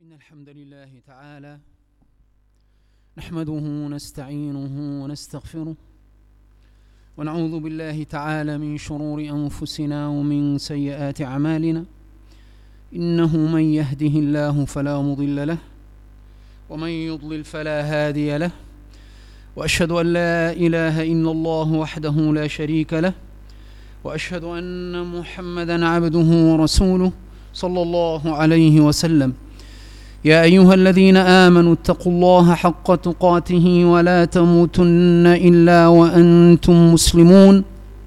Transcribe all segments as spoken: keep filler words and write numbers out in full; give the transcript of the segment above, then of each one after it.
إن الحمد لله تعالى نحمده ونستعينه ونستغفره ونعوذ بالله تعالى من شرور أنفسنا ومن سيئات أعمالنا. إنه من يهده الله فلا مضل له ومن يضلل فلا هادي له، وأشهد أن لا إله إلا الله وحده لا شريك له، وأشهد أن محمدا عبده ورسوله صلى الله عليه وسلم. يا أيها الذين آمنوا اتقوا الله حق تقاته ولا تموتن إلا وأنتم مسلمون.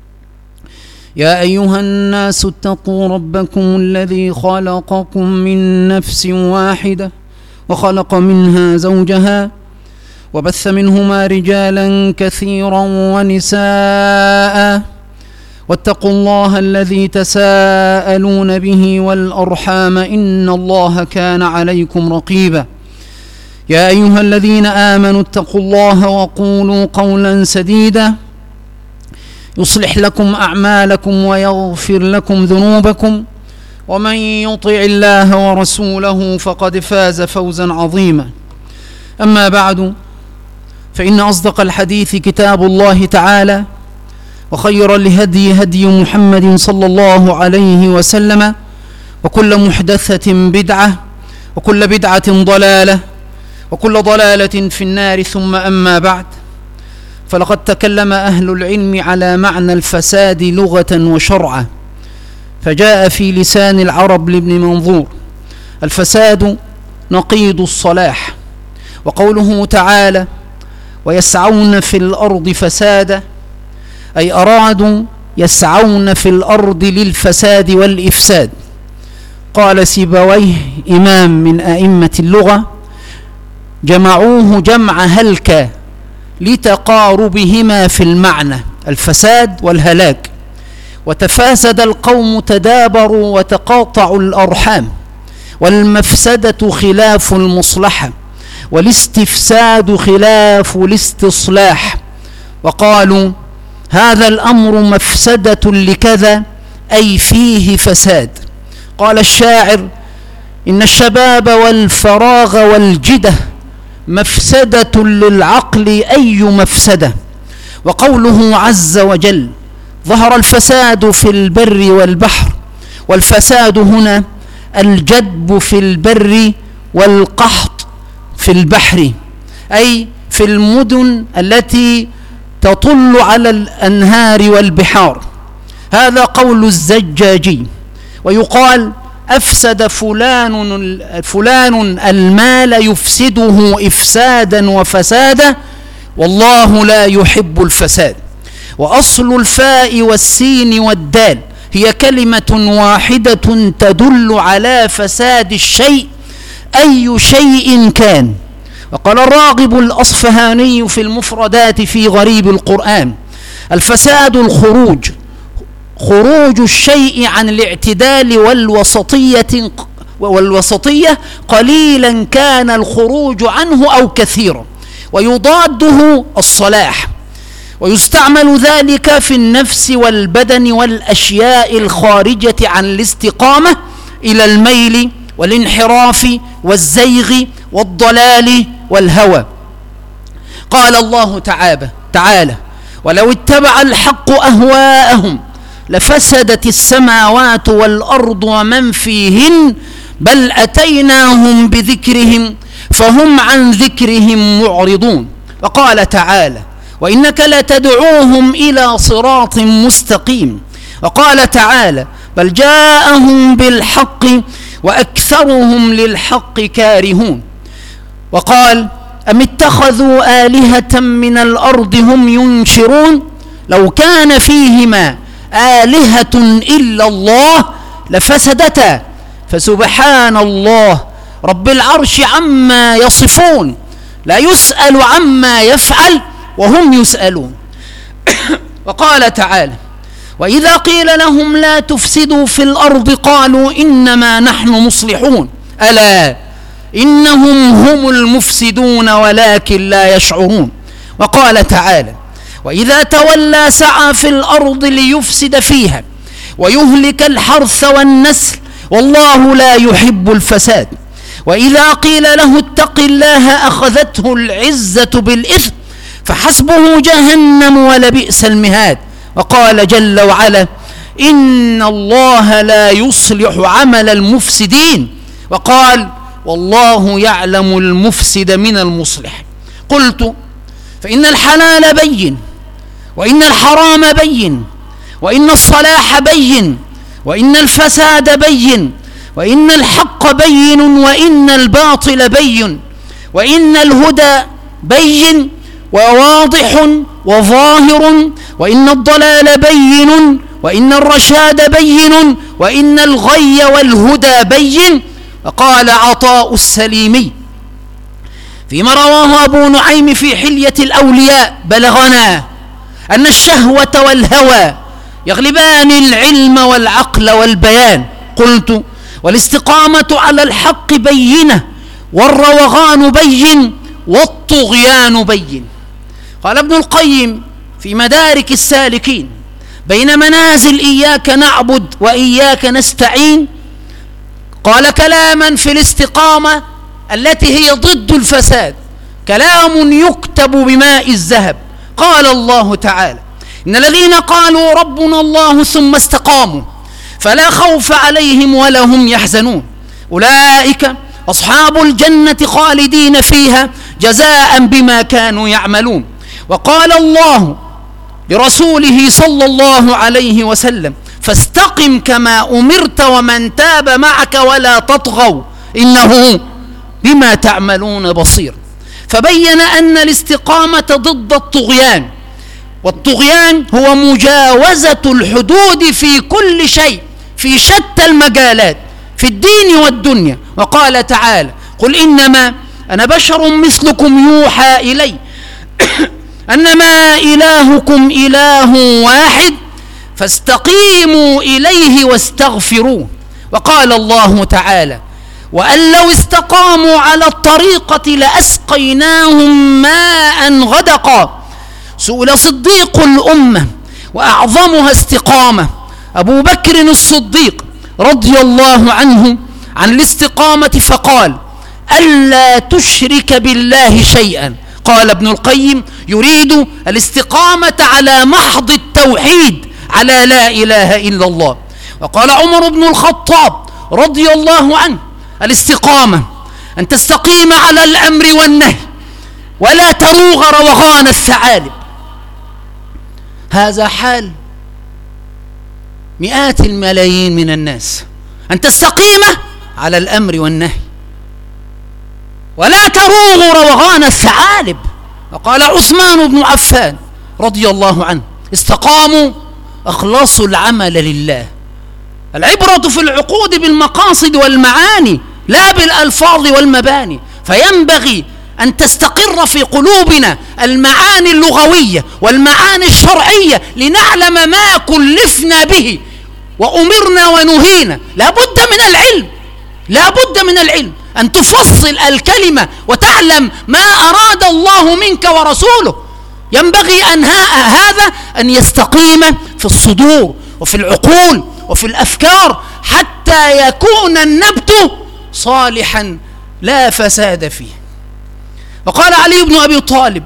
يا أيها الناس اتقوا ربكم الذي خلقكم من نفس واحدة وخلق منها زوجها وبث منهما رجالا كثيرا ونساء، واتقوا الله الذي تساءلون به والأرحام إن الله كان عليكم رقيبا. يا أيها الذين آمنوا اتقوا الله وقولوا قولا سديدا يصلح لكم أعمالكم ويغفر لكم ذنوبكم، ومن يطع الله ورسوله فقد فاز فوزا عظيما. أما بعد، فإن أصدق الحديث كتاب الله تعالى، وخير الهدي هدي محمد صلى الله عليه وسلم، وكل محدثة بدعة، وكل بدعة ضلالة، وكل ضلالة في النار. ثم أما بعد، فلقد تكلم أهل العلم على معنى الفساد لغة وشرعا، فجاء في لسان العرب لابن منظور: الفساد نقيض الصلاح. وقوله تعالى: ويسعون في الأرض فسادا، أي أرادوا يسعون في الأرض للفساد والإفساد. قال سيبويه إمام من أئمة اللغة: جمعوه جمع هلك لتقاربهما في المعنى، الفساد والهلاك. وتفاسد القوم تدابروا وتقاطعوا الأرحام، والمفسدة خلاف المصلحة، والاستفساد خلاف الاستصلاح. وقالوا: هذا الأمر مفسدة لكذا، أي فيه فساد. قال الشاعر: إن الشباب والفراغ والجدة مفسدة للعقل أي مفسدة. وقوله عز وجل: ظهر الفساد في البر والبحر. والفساد هنا الجدب في البر والقحط في البحر، أي في المدن التي تطل على الأنهار والبحار. هذا قول الزجاجي. ويقال: أفسد فلان فلان المال يفسده إفسادا وفسادا، والله لا يحب الفساد. وأصل الفاء والسين والدال هي كلمة واحدة تدل على فساد الشيء أي شيء كان. وقال الراغب الأصفهاني في المفردات في غريب القرآن: الفساد الخروج، خروج الشيء عن الاعتدال والوسطية والوسطية قليلا كان الخروج عنه أو كثيرا، ويضاده الصلاح. ويستعمل ذلك في النفس والبدن والأشياء الخارجة عن الاستقامة إلى الميل والانحراف والزيغ والضلال والهوى. قال الله تعالى تعالى: ولو اتبع الحق أهواءهم لفسدت السماوات والأرض ومن فيهن بل أتيناهم بذكرهم فهم عن ذكرهم معرضون. وقال تعالى: وإنك لتدعوهم إلى صراط مستقيم. وقال تعالى: بل جاءهم بالحق وأكثرهم للحق كارهون. وقال: أم اتخذوا آلهة من الأرض هم ينشرون، لو كان فيهما آلهة إلا الله لفسدتا فسبحان الله رب العرش عما يصفون، لا يسأل عما يفعل وهم يسألون. وقال تعالى: وإذا قيل لهم لا تفسدوا في الأرض قالوا إنما نحن مصلحون، ألا إنهم هم المفسدون ولكن لا يشعرون. وقال تعالى: وإذا تولى سعى في الأرض ليفسد فيها ويهلك الحرث والنسل والله لا يحب الفساد. وإذا قيل له اتق الله أخذته العزة بالإثم فحسبه جهنم ولبئس المهاد. وقال جل وعلا إن الله لا يصلح عمل المفسدين، وقال والله يعلم المفسد من المصلح. قلت فإن الحلال بين، وإن الحرام بين، وإن الصلاح بين، وإن الفساد بين، وإن الحق بين، وإن الباطل بين، وإن الهدى بين وواضح وظاهر، وإن الضلال بين، وإن الرشاد بين، وإن الغي والهدى بين. وقال عطاء السليمي فيما رواه أبو نعيم في حلية الأولياء بلغنا أن الشهوة والهوى يغلبان العلم والعقل والبيان. قلت والاستقامة على الحق بينة، والروغان بين، والطغيان بين. قال ابن القيم في مدارك السالكين بين منازل إياك نعبد وإياك نستعين، قال كلاما في الاستقامة التي هي ضد الفساد، كلام يكتب بماء الذهب. قال الله تعالى إن الذين قالوا ربنا الله ثم استقاموا فلا خوف عليهم ولا هم يحزنون أولئك أصحاب الجنة خالدين فيها جزاء بما كانوا يعملون. وقال الله لرسوله صلى الله عليه وسلم فاستقم كما أمرت ومن تاب معك ولا تطغوا إنه بما تعملون بصير. فبين أن الاستقامة ضد الطغيان، والطغيان هو مجاوزة الحدود في كل شيء في شتى المجالات في الدين والدنيا. وقال تعالى قل إنما أنا بشر مثلكم يوحى إلي أنما إلهكم إله واحد فاستقيموا إليه واستغفروه. وقال الله تعالى وأن لو استقاموا على الطريقة لأسقيناهم ماء غدقا. سئل صديق الأمة وأعظمها استقامة أبو بكر الصديق رضي الله عنه عن الاستقامة فقال ألا تشرك بالله شيئا. قال ابن القيم يريد الاستقامة على محض التوحيد على لا إله إلا الله. وقال عمر بن الخطاب رضي الله عنه الاستقامة أن تستقيم على الأمر والنهي ولا تروغ روغان الثعالب. هذا حال مئات الملايين من الناس، أن تستقيم على الأمر والنهي ولا تروغ روغان الثعالب. وقال عثمان بن عفان رضي الله عنه استقاموا أخلصوا العمل لله. العبرة في العقود بالمقاصد والمعاني لا بالألفاظ والمباني، فينبغي أن تستقر في قلوبنا المعاني اللغوية والمعاني الشرعية لنعلم ما كلفنا به وأمرنا ونهينا. لا بد من العلم، لا بد من العلم أن تفصل الكلمة وتعلم ما أراد الله منك ورسوله. ينبغي أن هذا أن يستقيم في الصدور وفي العقول وفي الأفكار حتى يكون النبت صالحا لا فساد فيه. وقال علي بن أبي طالب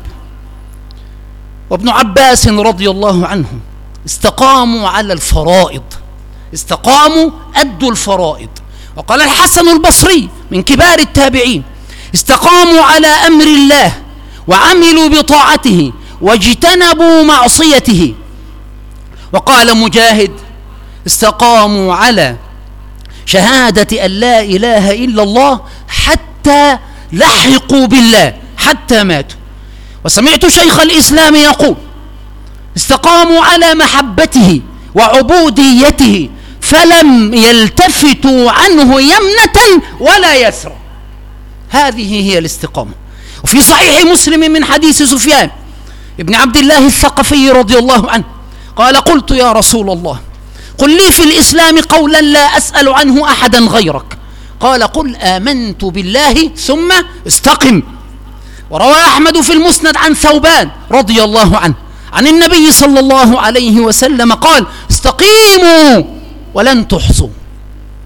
وابن عباس رضي الله عنهم استقاموا على الفرائض، استقاموا أدوا الفرائض. وقال الحسن البصري من كبار التابعين استقاموا على أمر الله وعملوا بطاعته واجتنبوا معصيته. وقال مجاهد استقاموا على شهادة أن لا إله إلا الله حتى لحقوا بالله حتى ماتوا. وسمعت شيخ الإسلام يقول استقاموا على محبته وعبوديته فلم يلتفتوا عنه يمنة ولا يسرا. هذه هي الاستقامة. وفي صحيح مسلم من حديث سفيان ابن عبد الله الثقفي رضي الله عنه قال قلت يا رسول الله قل لي في الإسلام قولا لا أسأل عنه أحدا غيرك. قال قل آمنت بالله ثم استقم. وروى أحمد في المسند عن ثوبان رضي الله عنه عن النبي صلى الله عليه وسلم قال استقيموا ولن تحصوا.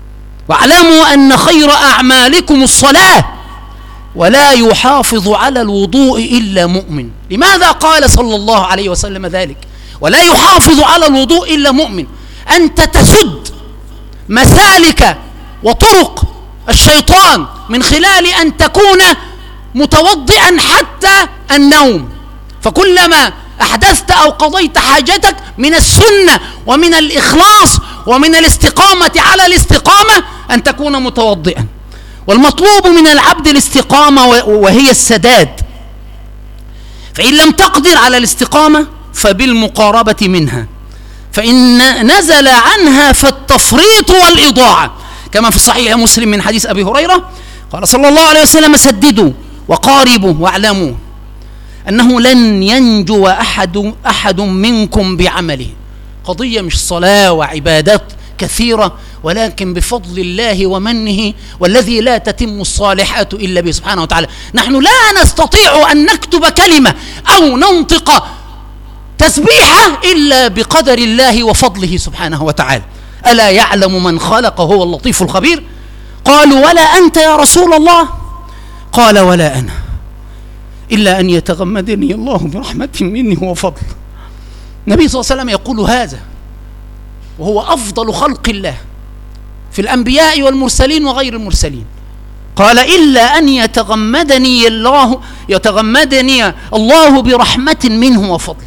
واعلموا أن خير أعمالكم الصلاة ولا يحافظ على الوضوء إلا مؤمن. لماذا قال صلى الله عليه وسلم ذلك؟ ولا يحافظ على الوضوء إلا مؤمن. أنت تسد مسالك وطرق الشيطان من خلال أن تكون متوضئا حتى النوم، فكلما أحدثت أو قضيت حاجتك من السنة ومن الإخلاص ومن الاستقامة على الاستقامة أن تكون متوضئا. والمطلوب من العبد الاستقامة وهي السداد، فإن لم تقدر على الاستقامة فبالمقاربة منها، فإن نزل عنها فالتفريط والإضاعة، كما في صحيح مسلم من حديث أبي هريرة قال صلى الله عليه وسلم: سددوا وقاربوا واعلموا أنه لن ينجو أحد, أحد منكم بعمله. قضية مش صلاة وعبادات كثيرة، ولكن بفضل الله ومنه، والذي لا تتم الصالحات إلا به سبحانه وتعالى. نحن لا نستطيع أن نكتب كلمة أو ننطق تسبيحة إلا بقدر الله وفضله سبحانه وتعالى. ألا يعلم من خلق هو اللطيف الخبير؟ قالوا: ولا أنت يا رسول الله؟ قال: ولا أنا، إلا أن يتغمدني الله برحمة منه وفضل. النبي صلى الله عليه وسلم يقول هذا وهو أفضل خلق الله في الأنبياء والمرسلين وغير المرسلين. قال: إلا أن يتغمدني الله يتغمدني الله برحمة منه وفضل.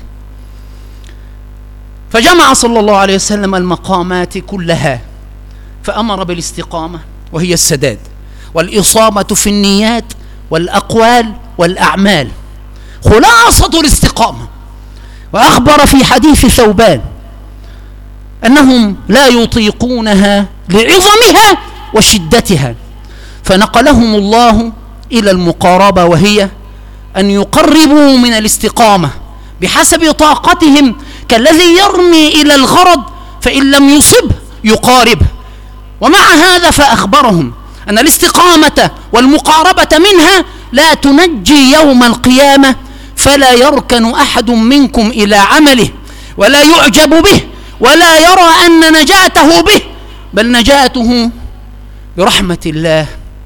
فجمع صلى الله عليه وسلم المقامات كلها، فأمر بالاستقامة وهي السداد، والإصابة في النيات والأقوال والأعمال، خلاصة الاستقامة. وأخبر في حديث ثوبان أنهم لا يطيقونها لعظمها وشدتها، فنقلهم الله إلى المقاربة، وهي أن يقربوا من الاستقامة بحسب طاقتهم، كالذي يرمي إلى الغرض فإن لم يصب يقاربه. ومع هذا فأخبرهم أن الاستقامة والمقاربة منها لا تنجي يوم القيامة، فلا يركن أحد منكم إلى عمله ولا يعجب به ولا يرى أن نجاته به، بل نجاته برحمة الله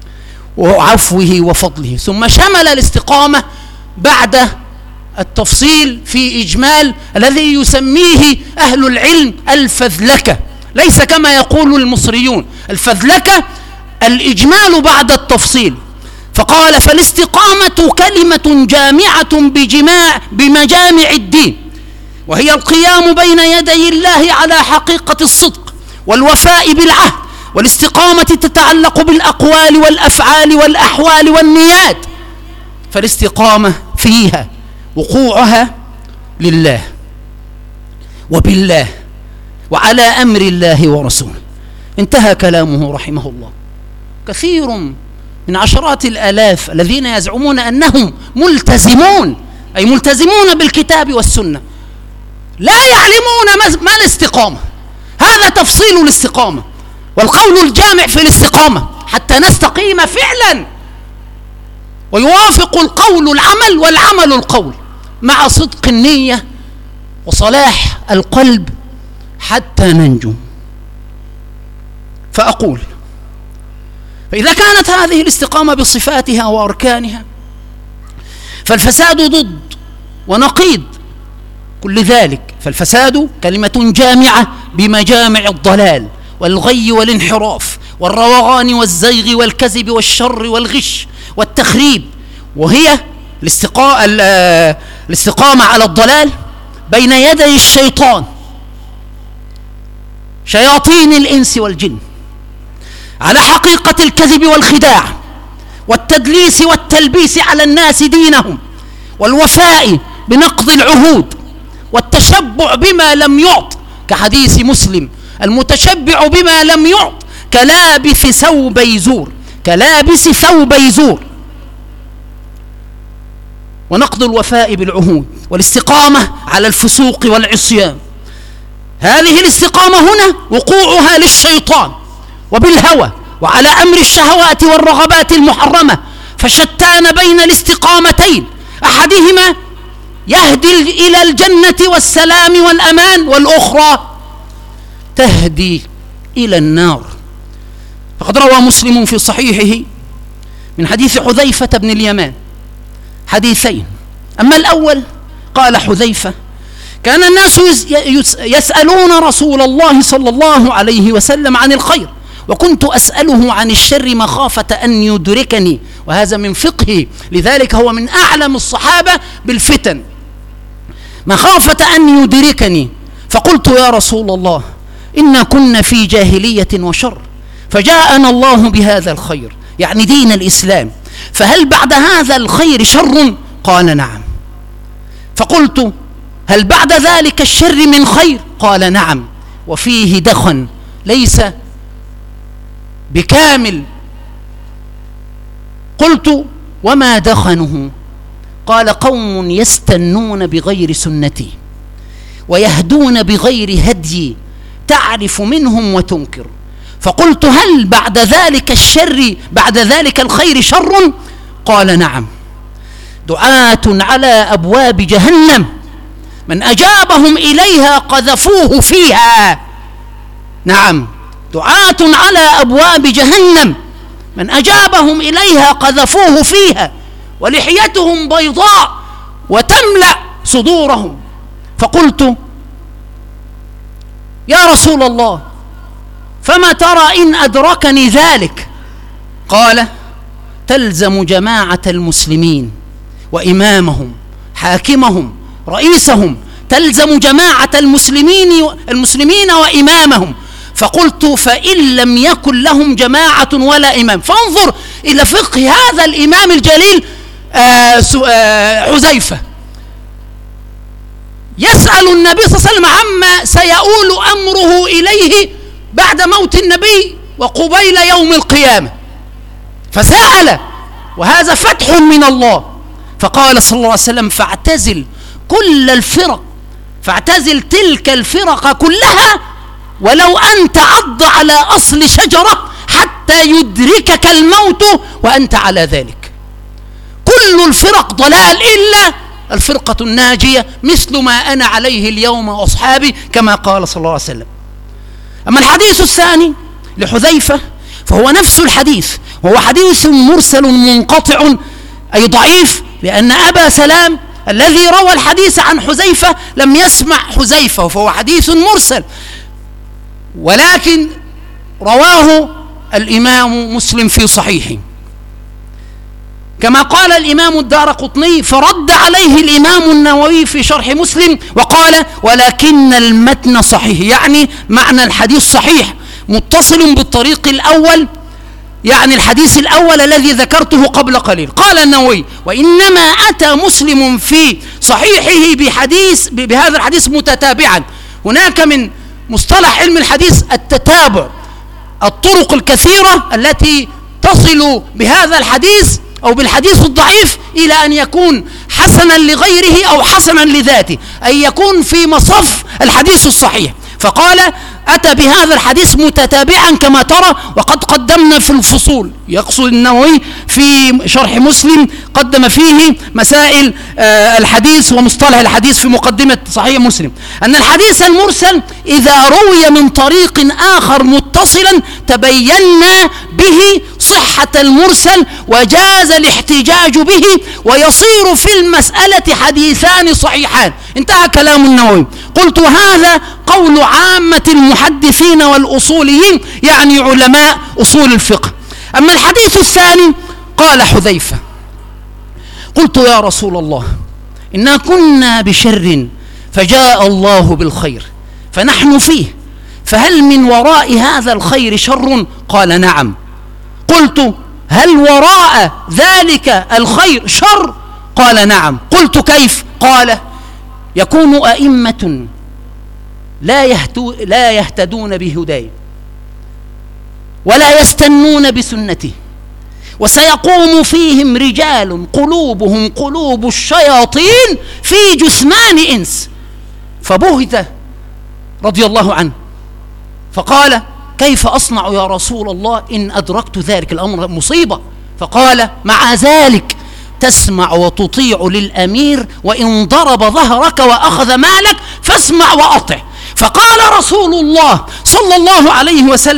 وعفوه وفضله. ثم شمل الاستقامة بعد التفصيل في إجمال الذي يسميه أهل العلم الفذلكة، ليس كما يقول المصريون الفذلكة، الإجمال بعد التفصيل. فقال: فالاستقامة كلمة جامعة بجماع بمجامع الدين، وهي القيام بين يدي الله على حقيقة الصدق والوفاء بالعهد. والاستقامة تتعلق بالأقوال والأفعال والأحوال والنيات، فالاستقامة فيها وقوعها لله وبالله وعلى أمر الله ورسوله. انتهى كلامه رحمه الله. كثير من عشرات الآلاف الذين يزعمون أنهم ملتزمون، أي ملتزمون بالكتاب والسنة، لا يعلمون ما الاستقامة. هذا تفصيل الاستقامة والقول الجامع في الاستقامة حتى نستقيم فعلا، ويوافق القول العمل والعمل القول، مع صدق النية وصلاح القلب حتى ننجو. فأقول: فإذا كانت هذه الاستقامة بصفاتها وأركانها، فالفساد ضد ونقيض كل ذلك. فالفساد كلمة جامعة بمجامع الضلال والغي والانحراف والروغان والزيغ والكذب والشر والغش والتخريب، وهي الاستقامة على الضلال بين يدي الشيطان، شياطين الإنس والجن، على حقيقة الكذب والخداع والتدليس والتلبيس على الناس دينهم، والوفاء بنقض العهود والتشبع بما لم يعط، كحديث مسلم: المتشبع بما لم يعط كلابس ثوبي زور، كلابس ثوبي زور. ونقض الوفاء بالعهود، والاستقامة على الفسوق والعصيان. هذه الاستقامة هنا وقوعها للشيطان وبالهوى وعلى أمر الشهوات والرغبات المحرمة، فشتان بين الاستقامتين، أحدهما يهدي إلى الجنة والسلام والأمان، والأخرى تهدي إلى النار. فقد روى مسلم في صحيحه من حديث حذيفة بن اليمان حديثين. أما الأول قال حذيفة: كان الناس يسألون رسول الله صلى الله عليه وسلم عن الخير، وكنت أسأله عن الشر مخافة أن يدركني، وهذا من فقهه، لذلك هو من أعلم الصحابة بالفتن، مخافة أن يدركني. فقلت: يا رسول الله، إنا كنا في جاهلية وشر، فجاءنا الله بهذا الخير، يعني دين الإسلام، فهل بعد هذا الخير شر؟ قال: نعم. فقلت: هل بعد ذلك الشر من خير؟ قال: نعم، وفيه دخن ليس بكامل. قلت: وما دخنه؟ قال: قوم يستنون بغير سنتي ويهدون بغير هدي، تعرف منهم وتنكر. فقلت: هل بعد ذلك الشر بعد ذلك الخير شر؟ قال: نعم، دعاة على أبواب جهنم من أجابهم إليها قذفوه فيها. نعم، دعاة على أبواب جهنم من أجابهم إليها قذفوه فيها، ولحيتهم بيضاء وتملأ صدورهم. فقلت: يا رسول الله، فما ترى إن أدركني ذلك؟ قال: تلزم جماعة المسلمين وإمامهم حاكمهم رئيسهم، تلزم جماعة المسلمين المسلمين وإمامهم. فقلت: فإن لم يكن لهم جماعة ولا إمام؟ فانظر إلى فقه هذا الإمام الجليل حذيفة، يسأل النبي صلى الله عليه وسلم عما سيؤول أمره إليه بعد موت النبي وقبيل يوم القيامة، فسأل، وهذا فتح من الله. فقال صلى الله عليه وسلم: فاعتزل كل الفرق، فاعتزل تلك الفرق كلها، ولو أن تعض على أصل شجرة حتى يدركك الموت وأنت على ذلك. كل الفرق ضلال إلا الفرقة الناجية، مثل ما أنا عليه اليوم وأصحابي، كما قال صلى الله عليه وسلم. أما الحديث الثاني لحذيفة فهو نفس الحديث، وهو حديث مرسل منقطع أي ضعيف، لأن أبا سلام الذي روى الحديث عن حذيفة لم يسمع حذيفة، فهو حديث مرسل، ولكن رواه الإمام مسلم في صحيحه، كما قال الإمام الدارقطني: فرد عليه الإمام النووي في شرح مسلم وقال: ولكن المتن صحيح، يعني معنى الحديث صحيح متصل بالطريق الأول، يعني الحديث الأول الذي ذكرته قبل قليل. قال النووي: وإنما أتى مسلم في صحيحه بحديث بهذا الحديث متتابعا. هناك من مصطلح علم الحديث التتابع، الطرق الكثيرة التي تصل بهذا الحديث أو بالحديث الضعيف إلى أن يكون حسنا لغيره أو حسنا لذاته، أي يكون في مصف الحديث الصحيح. فقال: أتى بهذا الحديث متتابعا كما ترى، وقد قدمنا في الفصول، يقصد النووي في شرح مسلم قدم فيه مسائل الحديث ومصطلح الحديث في مقدمة صحيح مسلم، أن الحديث المرسل إذا روي من طريق آخر متصلا تبينا به صحة المرسل وجاز الاحتجاج به، ويصير في المسألة حديثان صحيحان. انتهى كلام النووي. قلت: وهذا قول عامة المحدثين والأصوليين، يعني علماء أصول الفقه. أما الحديث الثاني قال حذيفة: قلت: يا رسول الله، إنا كنا بشر فجاء الله بالخير فنحن فيه، فهل من وراء هذا الخير شر؟ قال: نعم. قلت: هل وراء ذلك الخير شر؟ قال: نعم. قلت: كيف؟ قال: يكون أئمة لا, يهتو لا يهتدون بهداي ولا يستنون بسنته، وسيقوم فيهم رجال قلوبهم قلوب الشياطين في جثمان إنس. فبهت رضي الله عنه، فقال: كيف أصنع يا رسول الله إن أدركت ذلك؟ الأمر مصيبة. فقال: مع ذلك تسمع وتطيع للأمير، وإن ضرب ظهرك وأخذ مالك فاسمع وأطع. فقال رسول الله صلى الله عليه وسلم: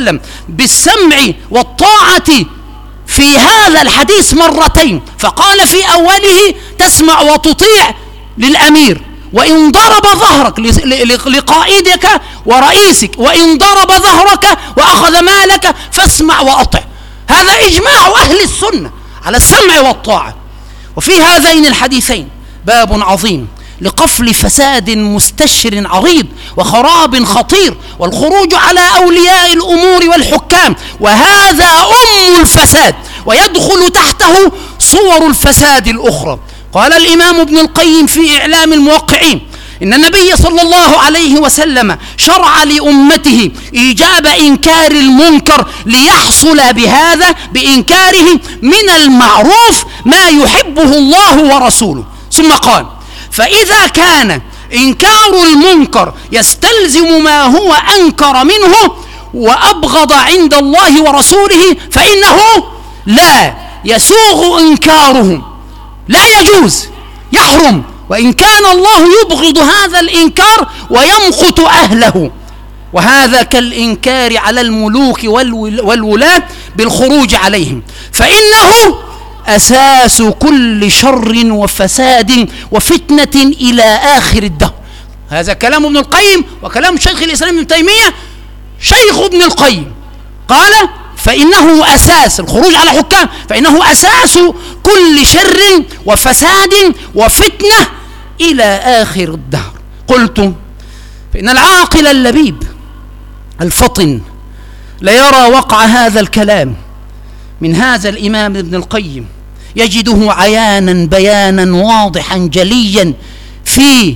بالسمع والطاعة في هذا الحديث مرتين، فقال في أوله تسمع وتطيع للأمير وإن ضرب ظهرك لقائدك ورئيسك، وإن ضرب ظهرك وأخذ مالك فاسمع وأطع. هذا إجماع أهل السنة على السمع والطاعة. وفي هذين الحديثين باب عظيم لقفل فساد مستشر عريض وخراب خطير والخروج على أولياء الأمور والحكام، وهذا أم الفساد ويدخل تحته صور الفساد الأخرى. قال الإمام ابن القيم في إعلام الموقعين إن النبي صلى الله عليه وسلم شرع لأمته إيجاب إنكار المنكر ليحصل بهذا بإنكاره من المعروف ما يحبه الله ورسوله. ثم قال: فإذا كان إنكار المنكر يستلزم ما هو أنكر منه وأبغض عند الله ورسوله فإنه لا يسوغ إنكاره، لا يجوز، يحرم، وإن كان الله يبغض هذا الإنكار ويمقت أهله. وهذا كالإنكار على الملوك والولاة بالخروج عليهم، فإنه أساس كل شر وفساد وفتنة إلى آخر الدهر. هذا كلام ابن القيم وكلام شيخ الإسلام ابن تيمية. شيخ ابن القيم قال: فإنه أساس الخروج على حكام، فإنه أساس كل شر وفساد وفتنة إلى آخر الدهر. قلت: فإن العاقل اللبيب الفطن ليرى وقع هذا الكلام من هذا الإمام ابن القيم، يجده عيانا بيانا واضحا جليا في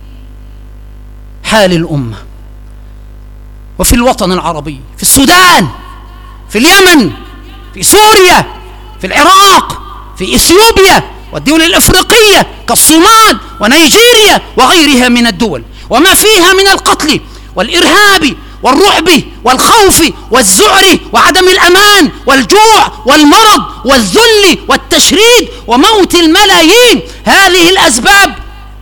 حال الأمة وفي الوطن العربي، في السودان، في اليمن، في سوريا، في العراق، في إثيوبيا والدول الإفريقية كالصومال ونيجيريا وغيرها من الدول، وما فيها من القتل والإرهاب والرعب والخوف والذعر وعدم الأمان والجوع والمرض والذل والتشريد وموت الملايين. هذه الأسباب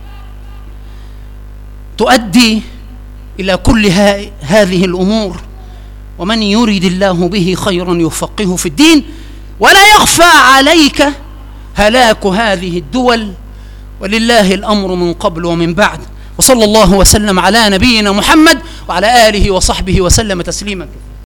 تؤدي إلى كل هذه الأمور، ومن يريد الله به خيرا يفقهه في الدين. ولا يخفى عليك هلاك هذه الدول، ولله الأمر من قبل ومن بعد. وصلى الله وسلم على نبينا محمد وعلى آله وصحبه وسلم تسليما.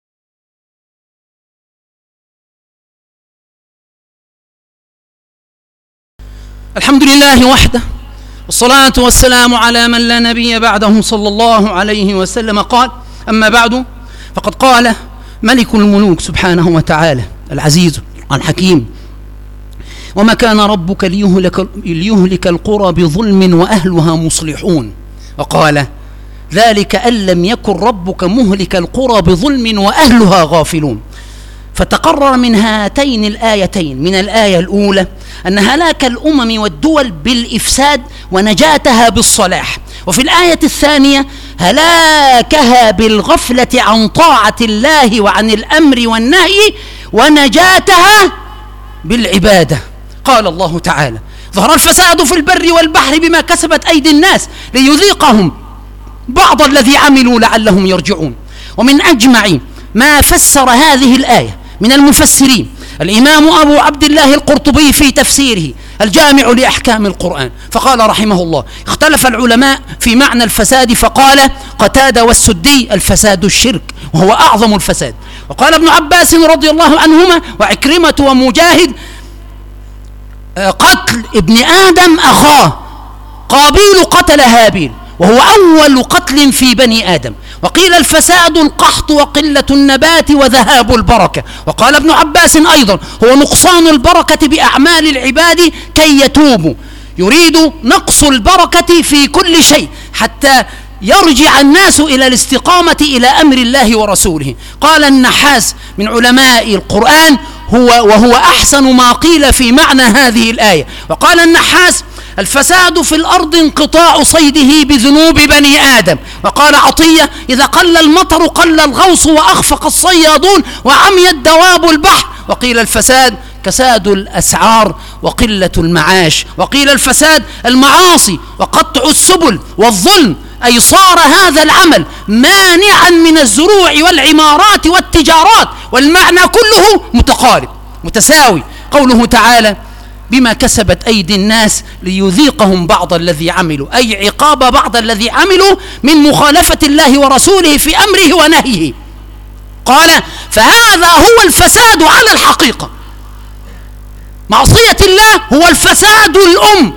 الحمد لله وحده، والصلاة والسلام على من لا نبي بعده صلى الله عليه وسلم. قال: أما بعد، فقد قال ملك الملوك سبحانه وتعالى العزيز الحكيم: وما كان ربك ليهلك, ليهلك القرى بظلم وأهلها مصلحون. وقال: ذلك أن لم يكن ربك مهلك القرى بظلم وأهلها غافلون. فتقرر من هاتين الآيتين، من الآية الأولى أن هلاك الأمم والدول بالإفساد ونجاتها بالصلاح، وفي الآية الثانية هلاكها بالغفلة عن طاعة الله وعن الأمر والنهي ونجاتها بالعبادة. قال الله تعالى: ظهر الفساد في البر والبحر بما كسبت أيدي الناس ليذيقهم بعض الذي عملوا لعلهم يرجعون. ومن أجمع ما فسر هذه الآية من المفسرين الإمام أبو عبد الله القرطبي في تفسيره الجامع لأحكام القرآن، فقال رحمه الله: اختلف العلماء في معنى الفساد، فقال قتادة والسدي: الفساد الشرك وهو أعظم الفساد. وقال ابن عباس رضي الله عنهما وعكرمة ومجاهد: قتل ابن آدم أخاه، قابيل قتل هابيل وهو أول قتل في بني آدم. وقيل الفساد القحط وقلة النبات وذهاب البركة. وقال ابن عباس أيضا: هو نقصان البركة بأعمال العباد كي يتوبوا، يريد نقص البركة في كل شيء حتى يرجع الناس إلى الاستقامة إلى أمر الله ورسوله. قال النحاس من علماء القرآن هو وهو أحسن ما قيل في معنى هذه الآية. وقال النحاس: الفساد في الأرض انقطاع صيده بذنوب بني آدم. وقال عطية: إذا قل المطر قل الغوص وأخفق الصيادون وعميت دواب البحر. وقيل الفساد كساد الأسعار وقلة المعاش. وقيل الفساد المعاصي وقطع السبل والظلم أي صار هذا العمل مانعا من الزروع والعمارات والتجارات، والمعنى كله متقارب متساوي. قوله تعالى بما كسبت أيدي الناس ليذيقهم بعض الذي عملوا، أي عقاب بعض الذي عملوا من مخالفة الله ورسوله في أمره ونهيه. قال فهذا هو الفساد على الحقيقة، معصية الله هو الفساد الأم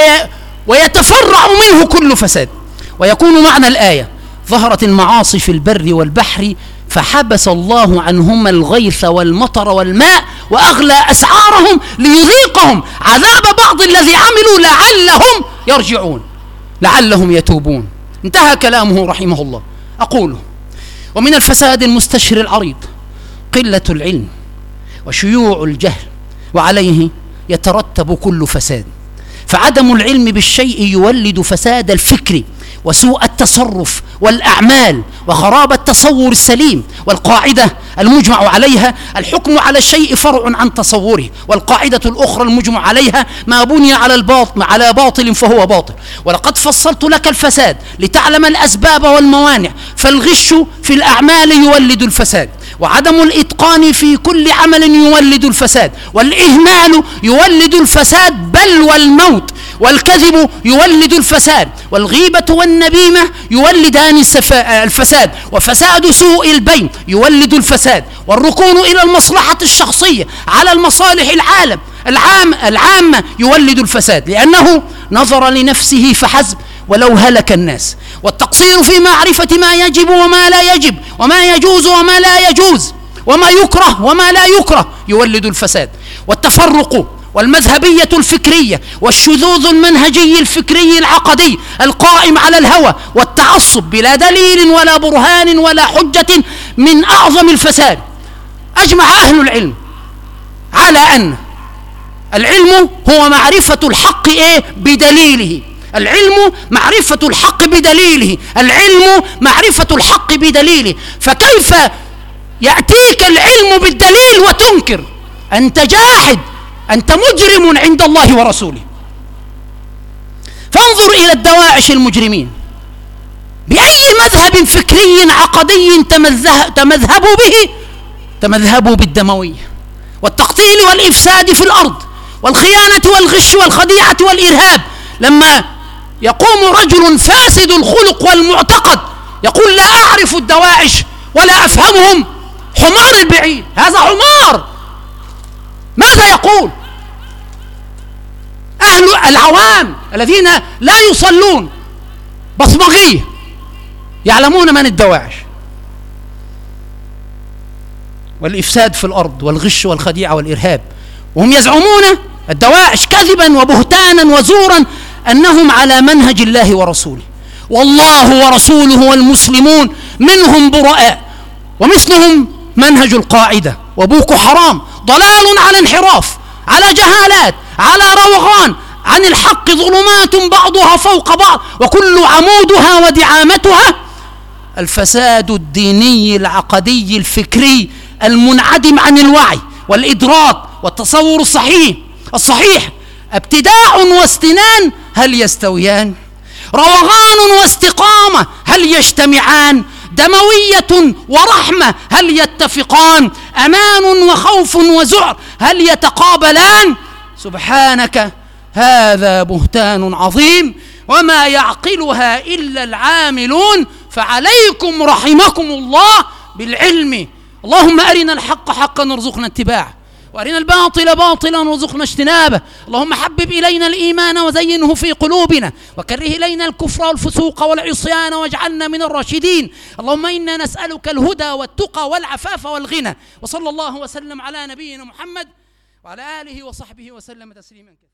ويتفرع منه كل فساد. ويكون معنى الآية ظهرت المعاصي في البر والبحر فحبس الله عنهما الغيث والمطر والماء وأغلى أسعارهم ليذيقهم عذاب بعض الذي عملوا لعلهم يرجعون لعلهم يتوبون. انتهى كلامه رحمه الله. أقول ومن الفساد المستشر العريض قلة العلم وشيوع الجهل، وعليه يترتب كل فساد. فعدم العلم بالشيء يولد فساد الفكر وسوء التصرف والأعمال وخراب التصور السليم. والقاعدة المجمع عليها الحكم على الشيء فرع عن تصوره، والقاعدة الأخرى المجمع عليها ما بني على الباطل على باطل فهو باطل. ولقد فصلت لك الفساد لتعلم الأسباب والموانع، فالغش في الأعمال يولد الفساد، وعدم الإتقان في كل عمل يولد الفساد، والإهمال يولد الفساد بل والموت، والكذب يولد الفساد، والغيبة والنميمة يولدان الفساد، وفساد سوء البين يولد الفساد، والركون إلى المصلحة الشخصية على المصالح العالم العام العامة يولد الفساد، لأنه نظر لنفسه فحسب ولو هلك الناس. والتقصير في معرفة ما يجب وما لا يجب، وما يجوز وما لا يجوز، وما يكره وما لا يكره يولد الفساد. والتفرق والمذهبية الفكرية والشذوذ المنهجي الفكري العقدي القائم على الهوى والتعصب بلا دليل ولا برهان ولا حجة من أعظم الفساد. أجمع أهل العلم على أن العلم هو معرفة الحق إيه بدليله، العلم معرفة الحق بدليله، العلم معرفة الحق بدليله. فكيف يأتيك العلم بالدليل وتنكر؟ أنت جاحد، أنت مجرم عند الله ورسوله. فانظر إلى الدواعش المجرمين، بأي مذهب فكري عقدي تمذهبوا به؟ تمذهبوا بالدموية والتقتيل والإفساد في الأرض والخيانة والغش والخديعة والإرهاب. لما يقوم رجل فاسد الخلق والمعتقد يقول لا أعرف الدواعش ولا أفهمهم، حمار البعيد، هذا حمار. ماذا يقول؟ أهل العوام الذين لا يصلون بصمجية يعلمون من الدواعش والإفساد في الأرض والغش والخديعة والإرهاب، وهم يزعمون الدواعش كذبا وبهتانا وزورا أنهم على منهج الله ورسوله، والله ورسوله والمسلمون منهم براء، ومثلهم منهج القاعدة وبوكو حرام، ضلال على انحراف، على جهالات، على روغان عن الحق، ظلمات بعضها فوق بعض، وكل عمودها ودعامتها الفساد الديني العقدي الفكري المنعدم عن الوعي والإدراك والتصور الصحيح الصحيح ابتداع واستنان هل يستويان؟ روغان واستقامة هل يجتمعان؟ دموية ورحمة هل يتفقان؟ أمان وخوف وذعر هل يتقابلان؟ سبحانك هذا بهتان عظيم وما يعقلها إلا العاملون، فعليكم رحمكم الله بالعلم. اللهم أرنا الحق حقا وارزقنا اتباعه، وأرنا الباطل باطلا وارزقنا اجتنابه. اللهم حبب إلينا الإيمان وزينه في قلوبنا، وكره إلينا الكفر والفسوق والعصيان واجعلنا من الراشدين. اللهم إنا نسألك الهدى والتقى والعفاف والغنى. وصلى الله وسلم على نبينا محمد وعلى آله وصحبه وسلم تسليما كثيرا.